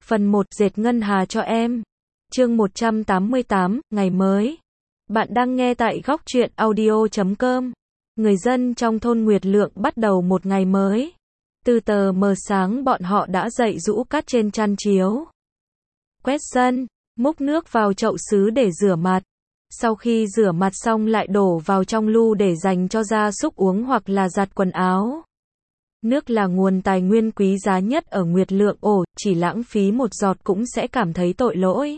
Phần 1, dệt ngân hà cho em. Chương 188, ngày mới. Bạn đang nghe tại góc truyện audio.com. Người dân trong thôn Nguyệt Lượng bắt đầu một ngày mới. Từ tờ mờ sáng bọn họ đã dậy giũ cát trên chăn chiếu. Quét sân, múc nước vào chậu sứ để rửa mặt. Sau khi rửa mặt xong lại đổ vào trong lu để dành cho gia súc uống hoặc là giặt quần áo. Nước là nguồn tài nguyên quý giá nhất ở Nguyệt Lượng, chỉ lãng phí một giọt cũng sẽ cảm thấy tội lỗi.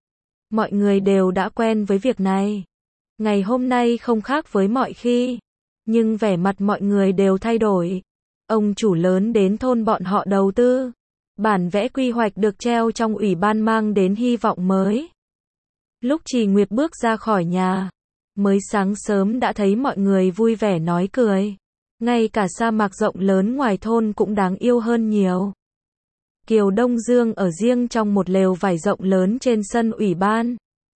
Mọi người đều đã quen với việc này. Ngày hôm nay không khác với mọi khi, nhưng vẻ mặt mọi người đều thay đổi. Ông chủ lớn đến thôn bọn họ đầu tư. Bản vẽ quy hoạch được treo trong ủy ban mang đến hy vọng mới. Lúc Trì Nguyệt bước ra khỏi nhà, mới sáng sớm đã thấy mọi người vui vẻ nói cười. Ngay cả sa mạc rộng lớn ngoài thôn cũng đáng yêu hơn nhiều. Kiều Đông Dương ở riêng trong một lều vải rộng lớn trên sân ủy ban.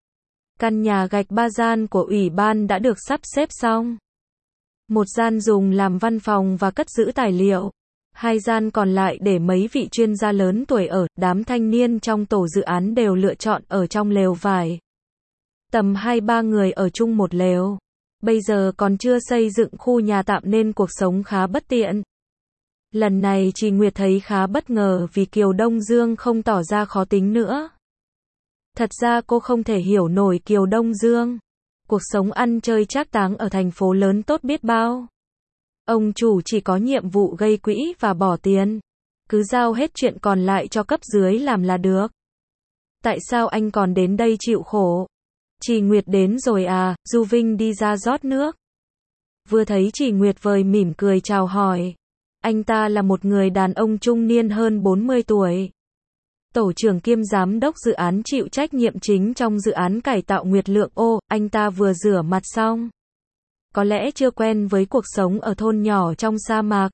Căn nhà gạch 3 gian của ủy ban đã được sắp xếp xong. Một gian dùng làm văn phòng và cất giữ tài liệu. 2 gian còn lại để mấy vị chuyên gia lớn tuổi ở, đám thanh niên trong tổ dự án đều lựa chọn ở trong lều vải. Tầm 2-3 người ở chung một lều. Bây giờ còn chưa xây dựng khu nhà tạm nên cuộc sống khá bất tiện. Lần này Trì Nguyệt thấy khá bất ngờ vì Kiều Đông Dương không tỏ ra khó tính nữa. Thật ra cô không thể hiểu nổi Kiều Đông Dương. Cuộc sống ăn chơi trác táng ở thành phố lớn tốt biết bao. Ông chủ chỉ có nhiệm vụ gây quỹ và bỏ tiền. Cứ giao hết chuyện còn lại cho cấp dưới làm là được. Tại sao anh còn đến đây chịu khổ? Trì Nguyệt đến rồi à? Du Vinh đi ra rót nước. Vừa thấy Trì Nguyệt vời mỉm cười chào hỏi. Anh ta là một người đàn ông trung niên hơn 40 tuổi. Tổ trưởng kiêm giám đốc dự án chịu trách nhiệm chính trong dự án cải tạo Nguyệt Lượng. Anh ta vừa rửa mặt xong. Có lẽ chưa quen với cuộc sống ở thôn nhỏ trong sa mạc.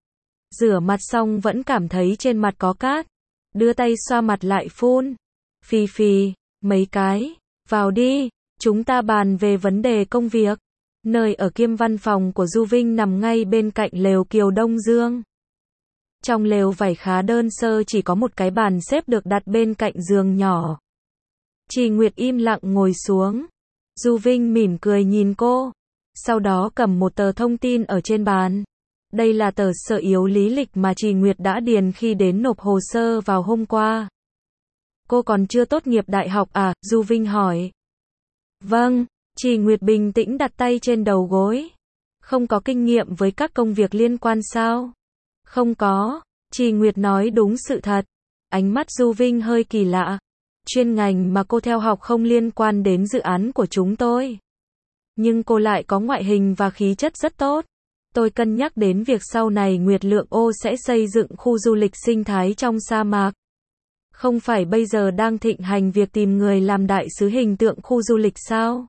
Rửa mặt xong vẫn cảm thấy trên mặt có cát. Đưa tay xoa mặt lại phun. Phì phì, mấy cái. Vào đi, chúng ta bàn về vấn đề công việc. Nơi ở kiêm văn phòng của Du Vinh nằm ngay bên cạnh lều Kiều Đông Dương. Trong lều vải khá đơn sơ, chỉ có một cái bàn xếp được đặt bên cạnh giường nhỏ. Trì Nguyệt im lặng ngồi xuống. Du Vinh mỉm cười nhìn cô. Sau đó cầm một tờ thông tin ở trên bàn. Đây là tờ sở yếu lý lịch mà Trì Nguyệt đã điền khi đến nộp hồ sơ vào hôm qua. Cô còn chưa tốt nghiệp đại học à? Du Vinh hỏi. Vâng, Trì Nguyệt bình tĩnh đặt tay trên đầu gối. Không có kinh nghiệm với các công việc liên quan sao? Không có, Trì Nguyệt nói đúng sự thật. Ánh mắt Du Vinh hơi kỳ lạ. Chuyên ngành mà cô theo học không liên quan đến dự án của chúng tôi. Nhưng cô lại có ngoại hình và khí chất rất tốt. Tôi cân nhắc đến việc sau này Nguyệt Lượng sẽ xây dựng khu du lịch sinh thái trong sa mạc. Không phải bây giờ đang thịnh hành việc tìm người làm đại sứ hình tượng khu du lịch sao?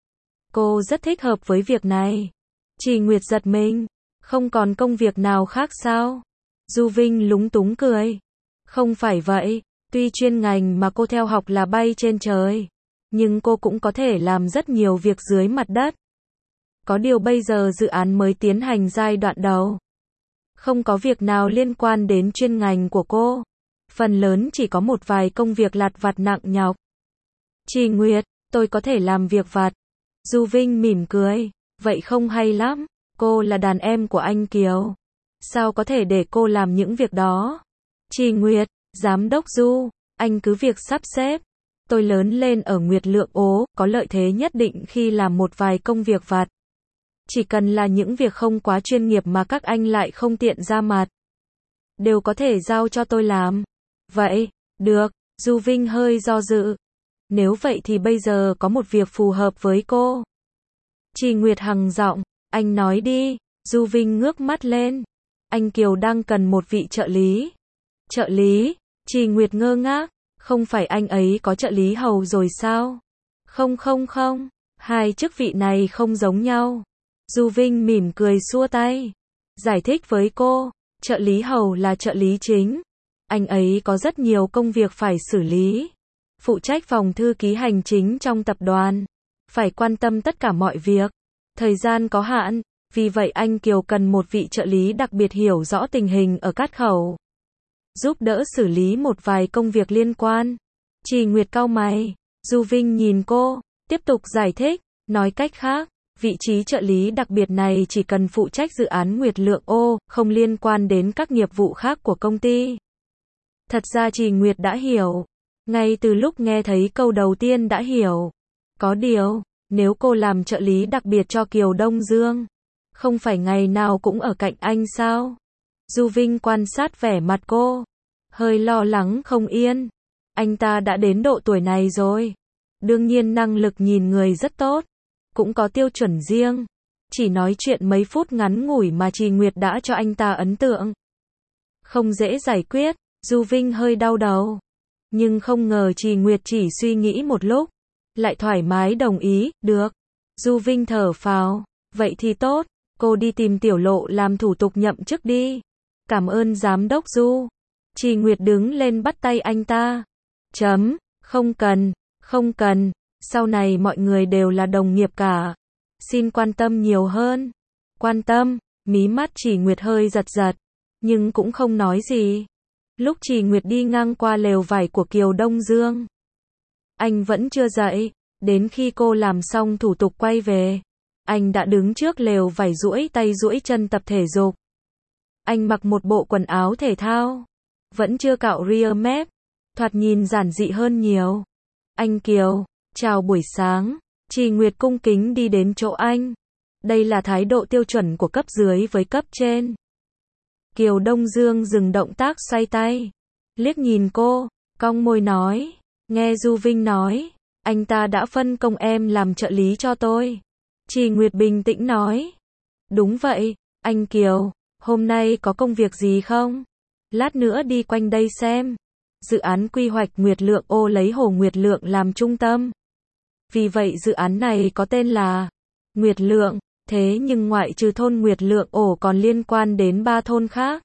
Cô rất thích hợp với việc này. Trì Nguyệt giật mình. Không còn công việc nào khác sao? Du Vinh lúng túng cười. Không phải vậy, tuy chuyên ngành mà cô theo học là bay trên trời, nhưng cô cũng có thể làm rất nhiều việc dưới mặt đất. Có điều bây giờ dự án mới tiến hành giai đoạn đầu. Không có việc nào liên quan đến chuyên ngành của cô. Phần lớn chỉ có một vài công việc lặt vặt nặng nhọc. Trì Nguyệt, tôi có thể làm việc vặt. Du Vinh mỉm cười. Vậy không hay lắm. Cô là đàn em của anh Kiều. Sao có thể để cô làm những việc đó? Trì Nguyệt, giám đốc Du, anh cứ việc sắp xếp. Tôi lớn lên ở Nguyệt Lượng, có lợi thế nhất định khi làm một vài công việc vặt. Chỉ cần là những việc không quá chuyên nghiệp mà các anh lại không tiện ra mặt, đều có thể giao cho tôi làm. Vậy, được, Du Vinh hơi do dự. Nếu vậy thì bây giờ có một việc phù hợp với cô. Trì Nguyệt hằng giọng, anh nói đi. Du Vinh ngước mắt lên. Anh Kiều đang cần một vị trợ lý. Trợ lý? Trì Nguyệt ngơ ngác. Không phải anh ấy có trợ lý hầu rồi sao? Không. Hai chức vị này không giống nhau. Du Vinh mỉm cười xua tay. Giải thích với cô. Trợ lý hầu là trợ lý chính. Anh ấy có rất nhiều công việc phải xử lý. Phụ trách phòng thư ký hành chính trong tập đoàn. Phải quan tâm tất cả mọi việc. Thời gian có hạn. Vì vậy anh Kiều cần một vị trợ lý đặc biệt hiểu rõ tình hình ở Cát Khẩu. giúp đỡ xử lý một vài công việc liên quan. Trì Nguyệt cau mày, Du Vinh nhìn cô, tiếp tục giải thích, nói cách khác, vị trí trợ lý đặc biệt này chỉ cần phụ trách dự án Nguyệt Lượng ô, không liên quan đến các nghiệp vụ khác của công ty. Thật ra Trì Nguyệt đã hiểu, ngay từ lúc nghe thấy câu đầu tiên đã hiểu. Có điều, nếu cô làm trợ lý đặc biệt cho Kiều Đông Dương, không phải ngày nào cũng ở cạnh anh sao? Du Vinh quan sát vẻ mặt cô, hơi lo lắng không yên. Anh ta đã đến độ tuổi này rồi, đương nhiên năng lực nhìn người rất tốt, cũng có tiêu chuẩn riêng. Chỉ nói chuyện mấy phút ngắn ngủi mà Trì Nguyệt đã cho anh ta ấn tượng. Không dễ giải quyết, Du Vinh hơi đau đầu. Nhưng không ngờ Trì Nguyệt chỉ suy nghĩ một lúc, lại thoải mái đồng ý, được. Du Vinh thở phào, vậy thì tốt, cô đi tìm Tiểu Lộ làm thủ tục nhậm chức đi. Cảm ơn giám đốc Du. Trì Nguyệt đứng lên bắt tay anh ta. Không cần, không cần, sau này mọi người đều là đồng nghiệp cả. Xin quan tâm nhiều hơn. Quan tâm, mí mắt Trì Nguyệt hơi giật giật, nhưng cũng không nói gì. Lúc Trì Nguyệt đi ngang qua lều vải của Kiều Đông Dương, anh vẫn chưa dậy, đến khi cô làm xong thủ tục quay về, anh đã đứng trước lều vải duỗi tay duỗi chân tập thể dục. Anh mặc một bộ quần áo thể thao, vẫn chưa cạo ria mép, thoạt nhìn giản dị hơn nhiều. Anh Kiều, chào buổi sáng. Trì Nguyệt cung kính đi đến chỗ anh. Đây là thái độ tiêu chuẩn của cấp dưới với cấp trên. Kiều Đông Dương dừng động tác xoay tay, liếc nhìn cô, cong môi nói, nghe Du Vinh nói, anh ta đã phân công em làm trợ lý cho tôi. Trì Nguyệt bình tĩnh nói, đúng vậy, anh Kiều, hôm nay có công việc gì không? Lát nữa đi quanh đây xem. Dự án quy hoạch Nguyệt Lượng ô lấy Hồ Nguyệt Lượng làm trung tâm. Vì vậy dự án này có tên là Nguyệt Lượng, thế nhưng ngoại trừ thôn Nguyệt Lượng ổ còn liên quan đến 3 thôn khác.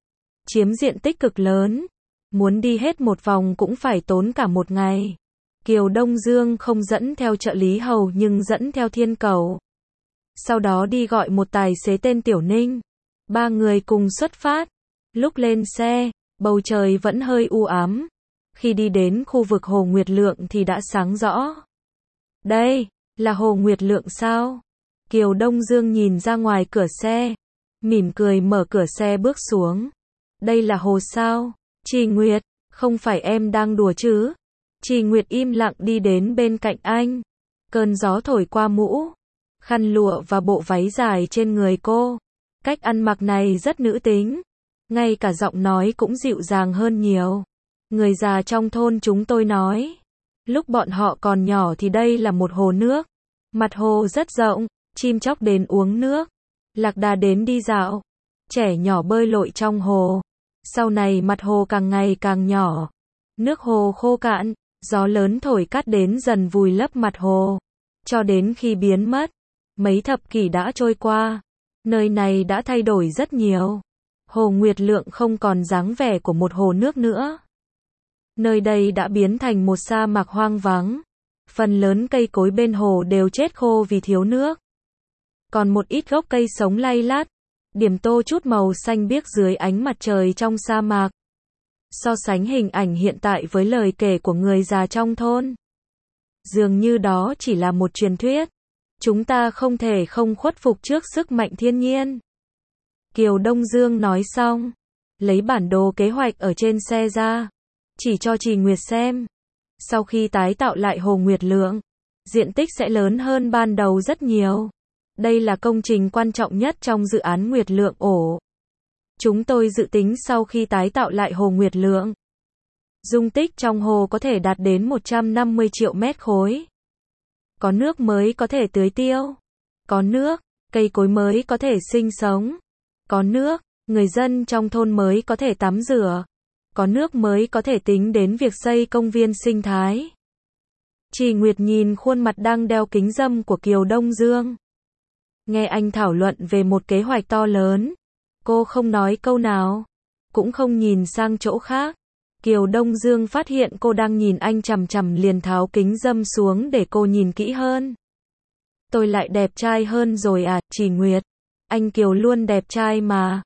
Chiếm diện tích cực lớn, muốn đi hết một vòng cũng phải tốn cả một ngày. Kiều Đông Dương không dẫn theo trợ lý hầu nhưng dẫn theo Thiên Cẩu. Sau đó đi gọi một tài xế tên Tiểu Ninh. 3 người cùng xuất phát. Lúc lên xe, bầu trời vẫn hơi u ám. Khi đi đến khu vực Hồ Nguyệt Lượng thì đã sáng rõ. Đây, là Hồ Nguyệt Lượng sao? Kiều Đông Dương nhìn ra ngoài cửa xe, mỉm cười mở cửa xe bước xuống. Đây là hồ sao? Trì Nguyệt, không phải em đang đùa chứ? Trì Nguyệt im lặng đi đến bên cạnh anh. Cơn gió thổi qua mũ, khăn lụa và bộ váy dài trên người cô. Cách ăn mặc này rất nữ tính. Ngay cả giọng nói cũng dịu dàng hơn nhiều. Người già trong thôn chúng tôi nói, lúc bọn họ còn nhỏ thì đây là một hồ nước. Mặt hồ rất rộng, chim chóc đến uống nước, lạc đà đến đi dạo, trẻ nhỏ bơi lội trong hồ. Sau này mặt hồ càng ngày càng nhỏ, nước hồ khô cạn, gió lớn thổi cát đến dần vùi lấp mặt hồ, cho đến khi biến mất. Mấy thập kỷ đã trôi qua, nơi này đã thay đổi rất nhiều. Hồ Nguyệt Lượng không còn dáng vẻ của một hồ nước nữa. Nơi đây đã biến thành một sa mạc hoang vắng. Phần lớn cây cối bên hồ đều chết khô vì thiếu nước. Còn một ít gốc cây sống lay lát, điểm tô chút màu xanh biếc dưới ánh mặt trời trong sa mạc. So sánh hình ảnh hiện tại với lời kể của người già trong thôn, dường như đó chỉ là một truyền thuyết. Chúng ta không thể không khuất phục trước sức mạnh thiên nhiên. Kiều Đông Dương nói xong, lấy bản đồ kế hoạch ở trên xe ra, chỉ cho Trì Nguyệt xem. Sau khi tái tạo lại Hồ Nguyệt Lượng, diện tích sẽ lớn hơn ban đầu rất nhiều. Đây là công trình quan trọng nhất trong dự án Nguyệt Lượng ổ. Chúng tôi dự tính sau khi tái tạo lại Hồ Nguyệt Lượng, dung tích trong hồ có thể đạt đến 150 triệu mét khối. Có nước mới có thể tưới tiêu. Có nước, cây cối mới có thể sinh sống. Có nước, người dân trong thôn mới có thể tắm rửa. Có nước mới có thể tính đến việc xây công viên sinh thái. Trì Nguyệt nhìn khuôn mặt đang đeo kính râm của Kiều Đông Dương. Nghe anh thảo luận về một kế hoạch to lớn, cô không nói câu nào, cũng không nhìn sang chỗ khác. Kiều Đông Dương phát hiện cô đang nhìn anh chằm chằm liền tháo kính râm xuống để cô nhìn kỹ hơn. Tôi lại đẹp trai hơn rồi à, Trì Nguyệt? Anh Kiều luôn đẹp trai mà.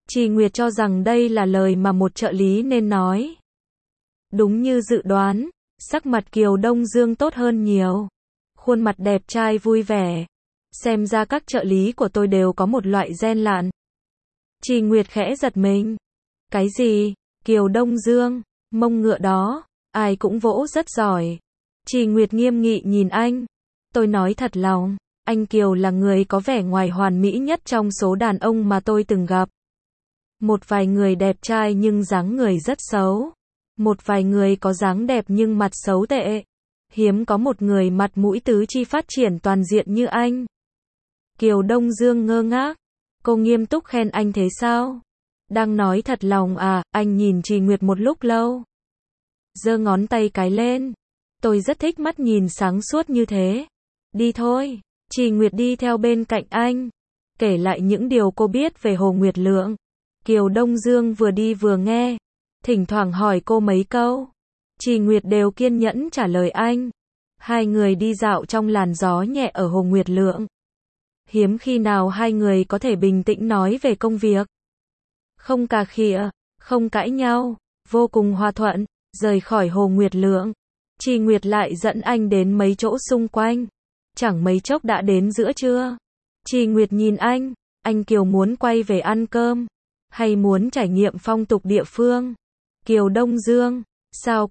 Trì Nguyệt cho rằng đây là lời mà một trợ lý nên nói. Đúng như dự đoán, sắc mặt Kiều Đông Dương tốt hơn nhiều. Khuôn mặt đẹp trai vui vẻ. Xem ra các trợ lý của tôi đều có một loại gen lạn. Trì Nguyệt khẽ giật mình. Cái gì? Kiều Đông Dương, mông ngựa đó, ai cũng vỗ rất giỏi. Trì Nguyệt nghiêm nghị nhìn anh. Tôi nói thật lòng, anh Kiều là người có vẻ ngoài hoàn mỹ nhất trong số đàn ông mà tôi từng gặp. Một vài người đẹp trai nhưng dáng người rất xấu. Một vài người có dáng đẹp nhưng mặt xấu tệ. Hiếm có một người mặt mũi tứ chi phát triển toàn diện như anh. Kiều Đông Dương ngơ ngác. Cô nghiêm túc khen anh thế sao? Đang nói thật lòng à? Anh nhìn Trì Nguyệt một lúc lâu. Giơ ngón tay cái lên. Tôi rất thích mắt nhìn sáng suốt như thế. Đi thôi. Trì Nguyệt đi theo bên cạnh anh. Kể lại những điều cô biết về Hồ Nguyệt Lượng. Kiều Đông Dương vừa đi vừa nghe. Thỉnh thoảng hỏi cô mấy câu. Trì Nguyệt đều kiên nhẫn trả lời anh. Hai người đi dạo trong làn gió nhẹ ở Hồ Nguyệt Lượng. Hiếm khi nào hai người có thể bình tĩnh nói về công việc. Không cà khịa, không cãi nhau, vô cùng hòa thuận. Rời khỏi Hồ Nguyệt Lượng, Trì Nguyệt lại dẫn anh đến mấy chỗ xung quanh. Chẳng mấy chốc đã đến giữa trưa. Trì Nguyệt nhìn anh Kiều muốn quay về ăn cơm, hay muốn trải nghiệm phong tục địa phương? Kiều Đông Dương, sao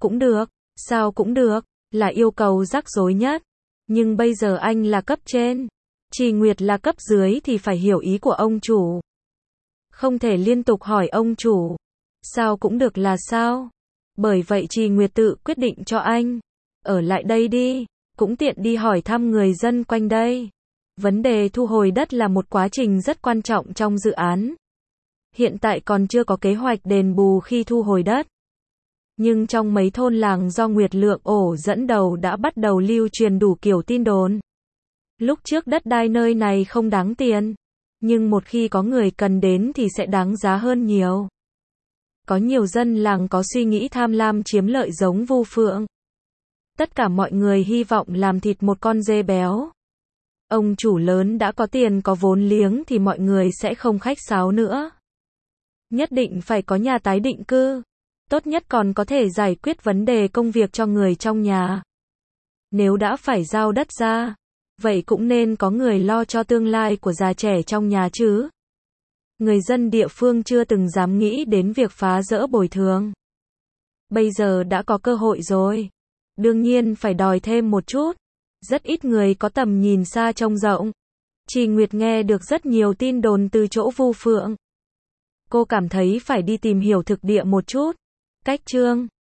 cũng được, là yêu cầu rắc rối nhất. Nhưng bây giờ anh là cấp trên, Trì Nguyệt là cấp dưới thì phải hiểu ý của ông chủ. Không thể liên tục hỏi ông chủ, sao cũng được là sao? Bởi vậy Trì Nguyệt tự quyết định cho anh. Ở lại đây đi, cũng tiện đi hỏi thăm người dân quanh đây. Vấn đề thu hồi đất là một quá trình rất quan trọng trong dự án. Hiện tại còn chưa có kế hoạch đền bù khi thu hồi đất. Nhưng trong mấy thôn làng do Nguyệt Lượng ổ dẫn đầu đã bắt đầu lưu truyền đủ kiểu tin đồn. Lúc trước đất đai nơi này không đáng tiền, nhưng một khi có người cần đến thì sẽ đáng giá hơn nhiều. Có nhiều dân làng có suy nghĩ tham lam chiếm lợi giống Vu Phượng. Tất cả mọi người hy vọng làm thịt một con dê béo. Ông chủ lớn đã có tiền có vốn liếng thì mọi người sẽ không khách sáo nữa. Nhất định phải có nhà tái định cư. Tốt nhất còn có thể giải quyết vấn đề công việc cho người trong nhà. Nếu đã phải giao đất ra, vậy cũng nên có người lo cho tương lai của già trẻ trong nhà chứ. Người dân địa phương chưa từng dám nghĩ đến việc phá dỡ bồi thường. Bây giờ đã có cơ hội rồi. Đương nhiên phải đòi thêm một chút. Rất ít người có tầm nhìn xa trông rộng. Trì Nguyệt nghe được rất nhiều tin đồn từ chỗ Vu Phượng. Cô cảm thấy phải đi tìm hiểu thực địa một chút. Cách chương